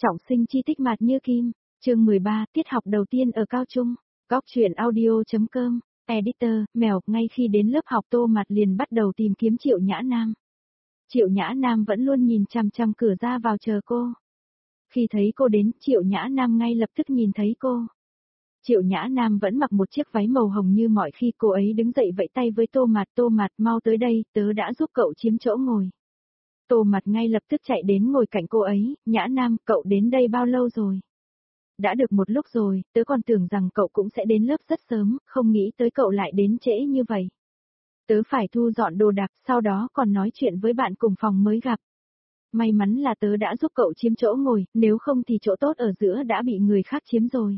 Trọng sinh chi tích mạt như kim, chương 13, tiết học đầu tiên ở cao trung, góc truyện audio.com, editor, mèo, ngay khi đến lớp học Tô Mạt liền bắt đầu tìm kiếm Triệu Nhã Nam. Triệu Nhã Nam vẫn luôn nhìn chằm chằm cửa ra vào chờ cô. Khi thấy cô đến, Triệu Nhã Nam ngay lập tức nhìn thấy cô. Triệu Nhã Nam vẫn mặc một chiếc váy màu hồng như mọi khi, cô ấy đứng dậy vẫy tay với Tô Mạt, mau tới đây, tớ đã giúp cậu chiếm chỗ ngồi. Tô Mạt ngay lập tức chạy đến ngồi cạnh cô ấy, Nhã Nam, cậu đến đây bao lâu rồi? Đã được một lúc rồi, tớ còn tưởng rằng cậu cũng sẽ đến lớp rất sớm, không nghĩ tới cậu lại đến trễ như vậy. Tớ phải thu dọn đồ đạc, sau đó còn nói chuyện với bạn cùng phòng mới gặp. May mắn là tớ đã giúp cậu chiếm chỗ ngồi, nếu không thì chỗ tốt ở giữa đã bị người khác chiếm rồi.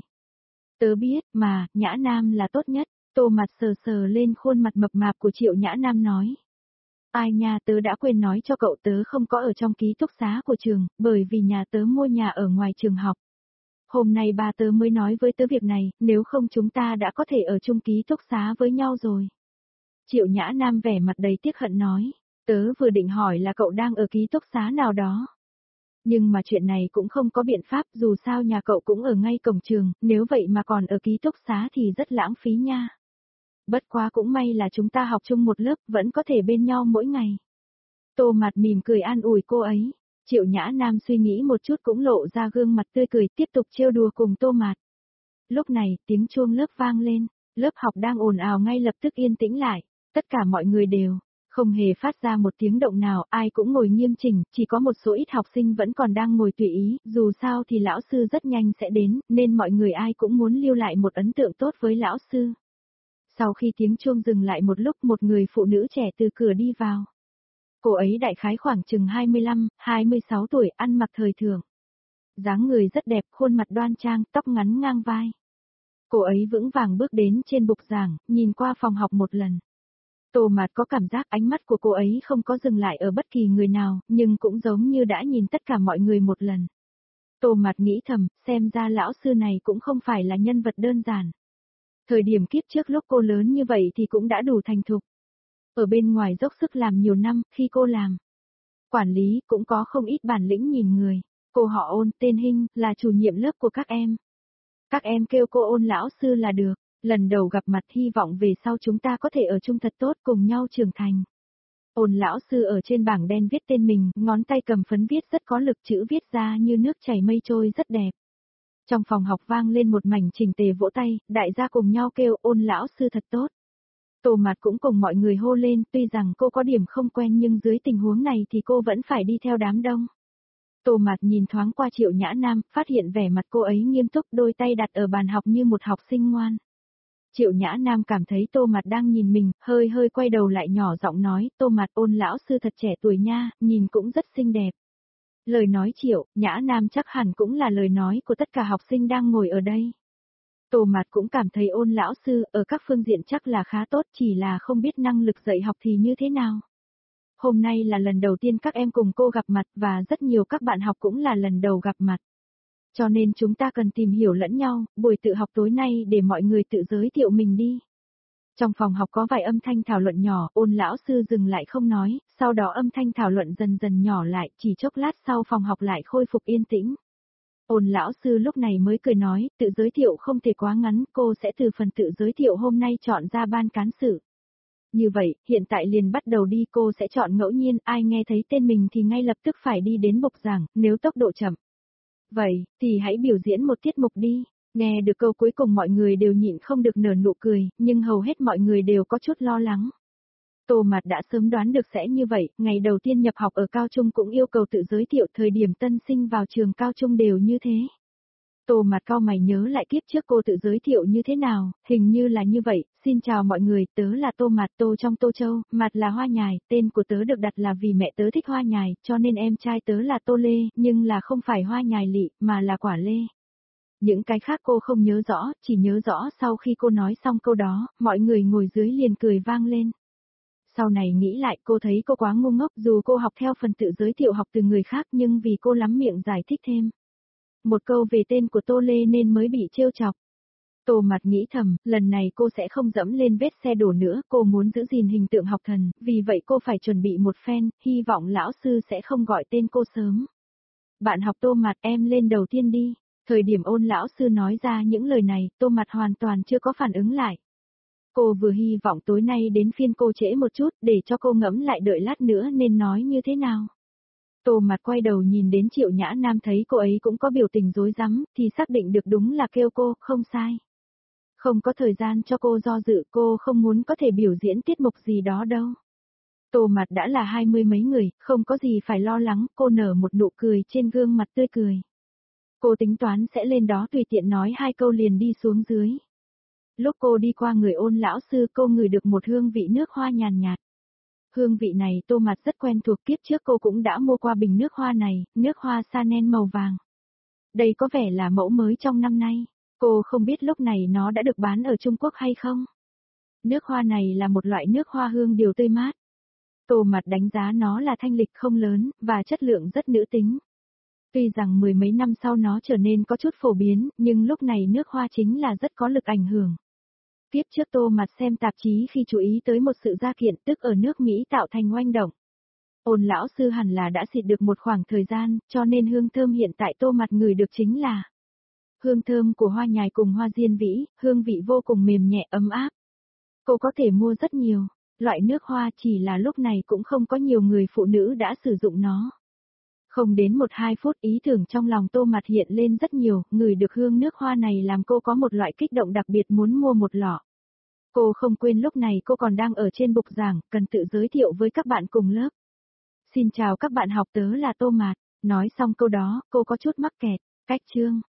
Tớ biết, mà, Nhã Nam là tốt nhất. Tô Mạt sờ sờ lên khuôn mặt mập mạp của Triệu Nhã Nam nói. Ai nha, tớ đã quên nói cho cậu, tớ không có ở trong ký túc xá của trường, bởi vì nhà tớ mua nhà ở ngoài trường học. Hôm nay ba tớ mới nói với tớ việc này, nếu không chúng ta đã có thể ở chung ký túc xá với nhau rồi. Triệu Nhã Nam vẻ mặt đầy tiếc hận nói, tớ vừa định hỏi là cậu đang ở ký túc xá nào đó. Nhưng mà chuyện này cũng không có biện pháp, dù sao nhà cậu cũng ở ngay cổng trường, nếu vậy mà còn ở ký túc xá thì rất lãng phí nha. Bất quá cũng may là chúng ta học chung một lớp, vẫn có thể bên nhau mỗi ngày. Tô Mạt mỉm cười an ủi cô ấy. Triệu Nhã Nam suy nghĩ một chút cũng lộ ra gương mặt tươi cười, tiếp tục trêu đùa cùng Tô Mạt. Lúc này, tiếng chuông lớp vang lên, lớp học đang ồn ào ngay lập tức yên tĩnh lại, tất cả mọi người đều không hề phát ra một tiếng động nào, ai cũng ngồi nghiêm chỉnh, chỉ có một số ít học sinh vẫn còn đang ngồi tùy ý, dù sao thì lão sư rất nhanh sẽ đến, nên mọi người ai cũng muốn lưu lại một ấn tượng tốt với lão sư. Sau khi tiếng chuông dừng lại một lúc, một người phụ nữ trẻ từ cửa đi vào. Cô ấy đại khái khoảng chừng 25, 26 tuổi, ăn mặc thời thượng. Dáng người rất đẹp, khuôn mặt đoan trang, tóc ngắn ngang vai. Cô ấy vững vàng bước đến trên bục giảng, nhìn qua phòng học một lần. Tô Mạt có cảm giác ánh mắt của cô ấy không có dừng lại ở bất kỳ người nào, nhưng cũng giống như đã nhìn tất cả mọi người một lần. Tô Mạt nghĩ thầm, xem ra lão sư này cũng không phải là nhân vật đơn giản. Thời điểm kiếp trước lúc cô lớn như vậy thì cũng đã đủ thành thục. Ở bên ngoài dốc sức làm nhiều năm, khi cô làm quản lý cũng có không ít bản lĩnh nhìn người. Cô họ Ôn, tên Hinh, là chủ nhiệm lớp của các em. Các em kêu cô Ôn lão sư là được. Lần đầu gặp mặt, hy vọng về sau chúng ta có thể ở chung thật tốt, cùng nhau trưởng thành. Ôn lão sư ở trên bảng đen viết tên mình, ngón tay cầm phấn viết rất có lực, chữ viết ra như nước chảy mây trôi rất đẹp. Trong phòng học vang lên một mảnh chỉnh tề vỗ tay, đại gia cùng nhau kêu Ôn lão sư thật tốt. Tô Mạt cũng cùng mọi người hô lên, tuy rằng cô có điểm không quen nhưng dưới tình huống này thì cô vẫn phải đi theo đám đông. Tô Mạt nhìn thoáng qua Triệu Nhã Nam, phát hiện vẻ mặt cô ấy nghiêm túc, đôi tay đặt ở bàn học như một học sinh ngoan. Triệu Nhã Nam cảm thấy Tô Mạt đang nhìn mình, hơi quay đầu lại nhỏ giọng nói, Tô Mạt, Ôn lão sư thật trẻ tuổi nha, nhìn cũng rất xinh đẹp. Lời nói Triệu Nhã Nam chắc hẳn cũng là lời nói của tất cả học sinh đang ngồi ở đây. Tô Mạt cũng cảm thấy Ôn lão sư ở các phương diện chắc là khá tốt, chỉ là không biết năng lực dạy học thì như thế nào. Hôm nay là lần đầu tiên các em cùng cô gặp mặt và rất nhiều các bạn học cũng là lần đầu gặp mặt. Cho nên chúng ta cần tìm hiểu lẫn nhau, buổi tự học tối nay để mọi người tự giới thiệu mình đi. Trong phòng học có vài âm thanh thảo luận nhỏ, Ôn lão sư dừng lại không nói, sau đó âm thanh thảo luận dần dần nhỏ lại, chỉ chốc lát sau phòng học lại khôi phục yên tĩnh. Ôn lão sư lúc này mới cười nói, tự giới thiệu không thể quá ngắn, cô sẽ từ phần tự giới thiệu hôm nay chọn ra ban cán sự. Như vậy, hiện tại liền bắt đầu đi, cô sẽ chọn ngẫu nhiên, ai nghe thấy tên mình thì ngay lập tức phải đi đến bục giảng, nếu tốc độ chậm. Vậy, thì hãy biểu diễn một tiết mục đi. Nghe được câu cuối cùng mọi người đều nhịn không được nở nụ cười, nhưng hầu hết mọi người đều có chút lo lắng. Tô Mạt đã sớm đoán được sẽ như vậy, ngày đầu tiên nhập học ở cao trung cũng yêu cầu tự giới thiệu, thời điểm tân sinh vào trường cao trung đều như thế. Tô Mạt cau mày nhớ lại kiếp trước cô tự giới thiệu như thế nào, hình như là như vậy, xin chào mọi người, tớ là Tô Mạt, Tô trong Tô Châu, Mạt là hoa nhài, tên của tớ được đặt là vì mẹ tớ thích hoa nhài, cho nên em trai tớ là Tô Lê, nhưng là không phải hoa nhài lị, mà là quả lê. Những cái khác cô không nhớ rõ, chỉ nhớ rõ sau khi cô nói xong câu đó, mọi người ngồi dưới liền cười vang lên. Sau này nghĩ lại cô thấy cô quá ngu ngốc, dù cô học theo phần tự giới thiệu học từ người khác nhưng vì cô lắm miệng giải thích thêm một câu về tên của Tô Lê nên mới bị trêu chọc. Tô Mạt nghĩ thầm, lần này cô sẽ không dẫm lên vết xe đổ nữa, cô muốn giữ gìn hình tượng học thần, vì vậy cô phải chuẩn bị một phen, hy vọng lão sư sẽ không gọi tên cô sớm. Bạn học Tô Mạt em lên đầu tiên đi. Thời điểm Ôn lão sư nói ra những lời này, Tô Mạt hoàn toàn chưa có phản ứng lại. Cô vừa hy vọng tối nay đến phiên cô trễ một chút để cho cô ngẫm lại đợi lát nữa nên nói như thế nào. Tô Mạt quay đầu nhìn đến Triệu Nhã Nam thấy cô ấy cũng có biểu tình rối rắm, thì xác định được đúng là kêu cô, không sai. Không có thời gian cho cô do dự, cô không muốn có thể biểu diễn tiết mục gì đó đâu. Tô Mạt đã là 20 mấy người, không có gì phải lo lắng, cô nở một nụ cười trên gương mặt tươi cười. Cô tính toán sẽ lên đó tùy tiện nói 2 câu liền đi xuống dưới. Lúc cô đi qua người Ôn lão sư cô ngửi được một hương vị nước hoa nhàn nhạt. Hương vị này Tô Mạt rất quen thuộc, kiếp trước cô cũng đã mua qua bình nước hoa này, nước hoa Chanel màu vàng. Đây có vẻ là mẫu mới trong năm nay, cô không biết lúc này nó đã được bán ở Trung Quốc hay không. Nước hoa này là một loại nước hoa hương điều tươi mát. Tô Mạt đánh giá nó là thanh lịch không lớn, và chất lượng rất nữ tính. Tuy rằng mười mấy năm sau nó trở nên có chút phổ biến, nhưng lúc này nước hoa chính là rất có lực ảnh hưởng. Tiếp trước Tô Mạt xem tạp chí khi chú ý tới một sự gia kiện tức ở nước Mỹ tạo thành oanh động. Ôn lão sư hẳn là đã xịt được một khoảng thời gian, cho nên hương thơm hiện tại Tô Mạt ngửi được chính là hương thơm của hoa nhài cùng hoa diên vĩ, hương vị vô cùng mềm nhẹ ấm áp. Cô có thể mua rất nhiều, loại nước hoa chỉ là lúc này cũng không có nhiều người phụ nữ đã sử dụng nó. Không đến 1-2 phút ý tưởng trong lòng Tô Mạt hiện lên rất nhiều, ngửi được hương nước hoa này làm cô có một loại kích động đặc biệt muốn mua một lọ. Cô không quên lúc này cô còn đang ở trên bục giảng, cần tự giới thiệu với các bạn cùng lớp. Xin chào các bạn học, tớ là Tô Mạt. Nói xong câu đó, cô có chút mắc kẹt. Cách chương.